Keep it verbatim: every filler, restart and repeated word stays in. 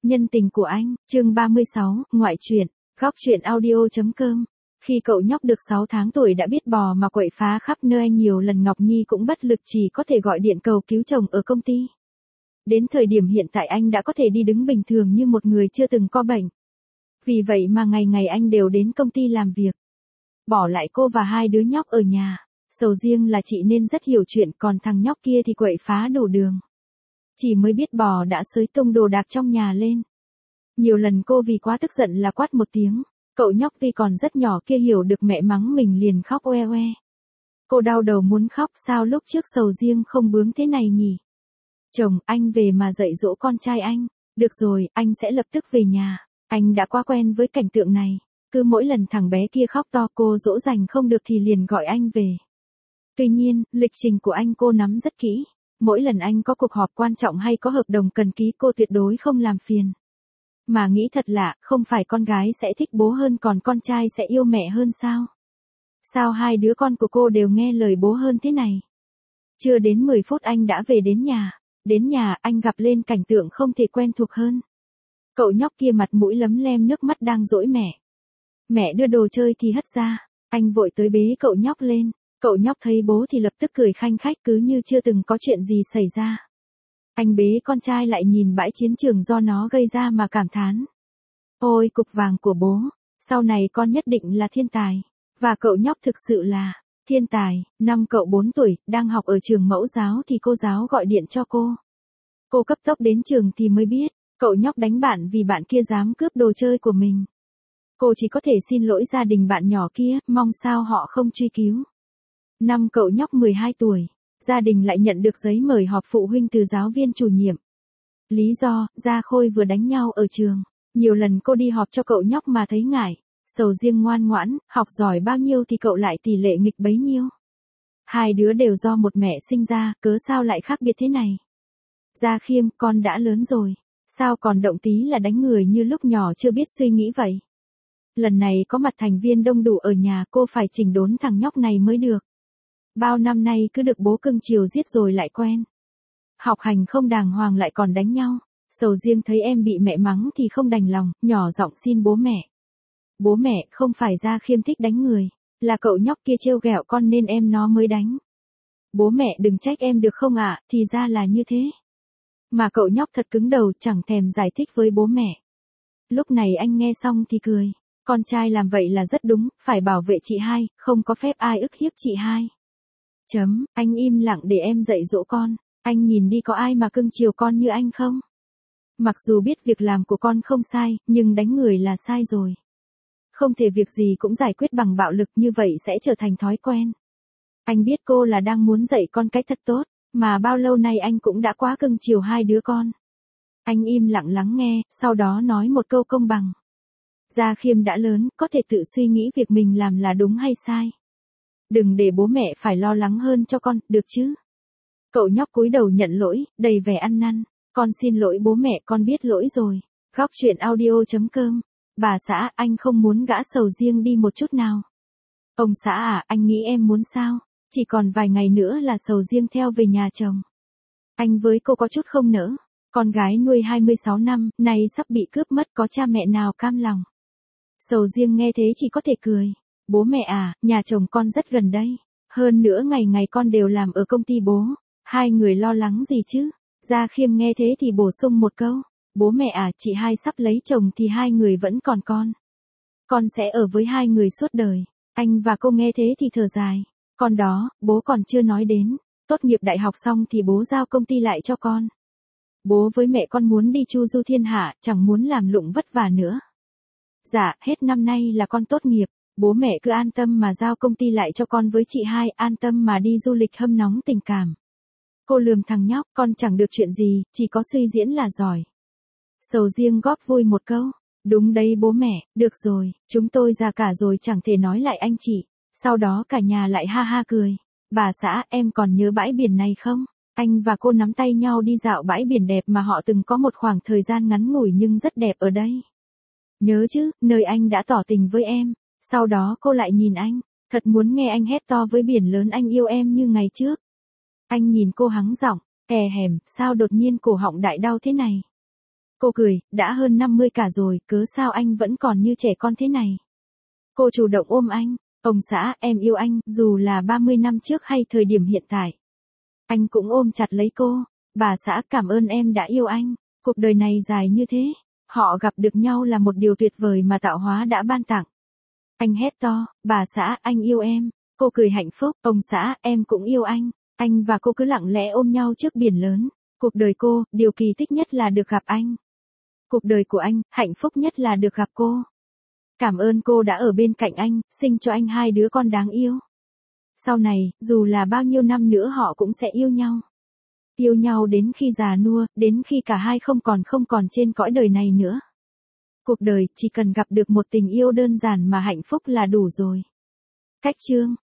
Nhân tình của anh, chương ba mươi sáu, ngoại truyện, góc truyện audio.com. Khi cậu nhóc được sáu tháng tuổi đã biết bò mà quậy phá khắp nơi nhiều lần, Ngọc Nhi cũng bất lực chỉ có thể gọi điện cầu cứu chồng ở công ty. Đến thời điểm hiện tại anh đã có thể đi đứng bình thường như một người chưa từng có bệnh. Vì vậy mà ngày ngày anh đều đến công ty làm việc. Bỏ lại cô và hai đứa nhóc ở nhà. Sầu riêng là chị nên rất hiểu chuyện, còn thằng nhóc kia thì quậy phá đủ đường. Chỉ mới biết bò đã xới tung đồ đạc trong nhà lên. Nhiều lần cô vì quá tức giận là quát một tiếng. Cậu nhóc tuy còn rất nhỏ kia hiểu được mẹ mắng mình liền khóc oe oe. Cô đau đầu muốn khóc, sao lúc trước sầu riêng không bướng thế này nhỉ? Chồng, anh về mà dạy dỗ con trai anh. Được rồi, anh sẽ lập tức về nhà. Anh đã quá quen với cảnh tượng này. Cứ mỗi lần thằng bé kia khóc to cô dỗ dành không được thì liền gọi anh về. Tuy nhiên, lịch trình của anh cô nắm rất kỹ. Mỗi lần anh có cuộc họp quan trọng hay có hợp đồng cần ký cô tuyệt đối không làm phiền. Mà nghĩ thật lạ, không phải con gái sẽ thích bố hơn còn con trai sẽ yêu mẹ hơn sao? Sao hai đứa con của cô đều nghe lời bố hơn thế này? Chưa đến mười phút anh đã về đến nhà. Đến nhà anh gặp lên cảnh tượng không thể quen thuộc hơn. Cậu nhóc kia mặt mũi lấm lem nước mắt đang dỗi mẹ. Mẹ đưa đồ chơi thì hất ra. Anh vội tới bế cậu nhóc lên. Cậu nhóc thấy bố thì lập tức cười khanh khách cứ như chưa từng có chuyện gì xảy ra. Anh bế con trai lại nhìn bãi chiến trường do nó gây ra mà cảm thán. Ôi cục vàng của bố, sau này con nhất định là thiên tài. Và cậu nhóc thực sự là thiên tài. Năm cậu bốn tuổi, đang học ở trường mẫu giáo thì cô giáo gọi điện cho cô. Cô cấp tốc đến trường thì mới biết, cậu nhóc đánh bạn vì bạn kia dám cướp đồ chơi của mình. Cô chỉ có thể xin lỗi gia đình bạn nhỏ kia, mong sao họ không truy cứu. Năm cậu nhóc mười hai tuổi, gia đình lại nhận được giấy mời họp phụ huynh từ giáo viên chủ nhiệm. Lý do, Gia Khôi vừa đánh nhau ở trường. Nhiều lần cô đi họp cho cậu nhóc mà thấy ngại. Sầu riêng ngoan ngoãn, học giỏi bao nhiêu thì cậu lại tỷ lệ nghịch bấy nhiêu. Hai đứa đều do một mẹ sinh ra, cớ sao lại khác biệt thế này? Gia Khiêm, con đã lớn rồi. Sao còn động tí là đánh người như lúc nhỏ chưa biết suy nghĩ vậy? Lần này có mặt thành viên đông đủ ở nhà, cô phải chỉnh đốn thằng nhóc này mới được. Bao năm nay cứ được bố cưng chiều giết rồi lại quen. Học hành không đàng hoàng lại còn đánh nhau. Sầu riêng thấy em bị mẹ mắng thì không đành lòng, nhỏ giọng xin bố mẹ. Bố mẹ, không phải Gia Khiêm thích đánh người. Là cậu nhóc kia trêu ghẹo con nên em nó mới đánh. Bố mẹ đừng trách em được không ạ, thì ra là như thế. Mà cậu nhóc thật cứng đầu, chẳng thèm giải thích với bố mẹ. Lúc này anh nghe xong thì cười. Con trai làm vậy là rất đúng, phải bảo vệ chị hai, không có phép ai ức hiếp chị hai. Chấm, anh im lặng để em dạy dỗ con. Anh nhìn đi có ai mà cưng chiều con như anh không? Mặc dù biết việc làm của con không sai, nhưng đánh người là sai rồi. Không thể việc gì cũng giải quyết bằng bạo lực, như vậy sẽ trở thành thói quen. Anh biết cô là đang muốn dạy con cách thật tốt, mà bao lâu nay anh cũng đã quá cưng chiều hai đứa con. Anh im lặng lắng nghe, sau đó nói một câu công bằng. Gia Khiêm đã lớn, có thể tự suy nghĩ việc mình làm là đúng hay sai. Đừng để bố mẹ phải lo lắng hơn cho con, được chứ? Cậu nhóc cúi đầu nhận lỗi, đầy vẻ ăn năn. Con xin lỗi bố mẹ, con biết lỗi rồi. Góc truyện audio.com. Bà xã, anh không muốn gã sầu riêng đi một chút nào. Ông xã à, anh nghĩ em muốn sao? Chỉ còn vài ngày nữa là sầu riêng theo về nhà chồng. Anh với cô có chút không nỡ. Con gái nuôi hai mươi sáu năm, nay sắp bị cướp mất, có cha mẹ nào cam lòng. Sầu riêng nghe thế chỉ có thể cười. Bố mẹ à, nhà chồng con rất gần đây. Hơn nữa ngày ngày con đều làm ở công ty bố. Hai người lo lắng gì chứ? Gia Khiêm nghe thế thì bổ sung một câu. Bố mẹ à, chị hai sắp lấy chồng thì hai người vẫn còn con. Con sẽ ở với hai người suốt đời. Anh và cô nghe thế thì thở dài. Con đó, bố còn chưa nói đến. Tốt nghiệp đại học xong thì bố giao công ty lại cho con. Bố với mẹ con muốn đi chu du thiên hạ, chẳng muốn làm lụng vất vả nữa. Dạ, hết năm nay là con tốt nghiệp. Bố mẹ cứ an tâm mà giao công ty lại cho con với chị hai, an tâm mà đi du lịch hâm nóng tình cảm. Cô lườm thằng nhóc, con chẳng được chuyện gì, chỉ có suy diễn là giỏi. Sầu riêng góp vui một câu. Đúng đấy bố mẹ, được rồi, chúng tôi già cả rồi chẳng thể nói lại anh chị. Sau đó cả nhà lại ha ha cười. Bà xã, em còn nhớ bãi biển này không? Anh và cô nắm tay nhau đi dạo bãi biển đẹp mà họ từng có một khoảng thời gian ngắn ngủi nhưng rất đẹp ở đây. Nhớ chứ, nơi anh đã tỏ tình với em. Sau đó cô lại nhìn anh, thật muốn nghe anh hét to với biển lớn anh yêu em như ngày trước. Anh nhìn cô hắng giọng, è hèm, sao đột nhiên cổ họng đại đau thế này? Cô cười, đã hơn năm mươi cả rồi, cớ sao anh vẫn còn như trẻ con thế này? Cô chủ động ôm anh, ông xã, em yêu anh, dù là ba mươi năm trước hay thời điểm hiện tại. Anh cũng ôm chặt lấy cô, bà xã cảm ơn em đã yêu anh, cuộc đời này dài như thế, họ gặp được nhau là một điều tuyệt vời mà tạo hóa đã ban tặng. Anh hét to, bà xã, anh yêu em, cô cười hạnh phúc, ông xã, em cũng yêu anh, anh và cô cứ lặng lẽ ôm nhau trước biển lớn, cuộc đời cô, điều kỳ tích nhất là được gặp anh. Cuộc đời của anh, hạnh phúc nhất là được gặp cô. Cảm ơn cô đã ở bên cạnh anh, sinh cho anh hai đứa con đáng yêu. Sau này, dù là bao nhiêu năm nữa họ cũng sẽ yêu nhau. Yêu nhau đến khi già nua, đến khi cả hai không còn không còn trên cõi đời này nữa. Cuộc đời chỉ cần gặp được một tình yêu đơn giản mà hạnh phúc là đủ rồi. Cách chương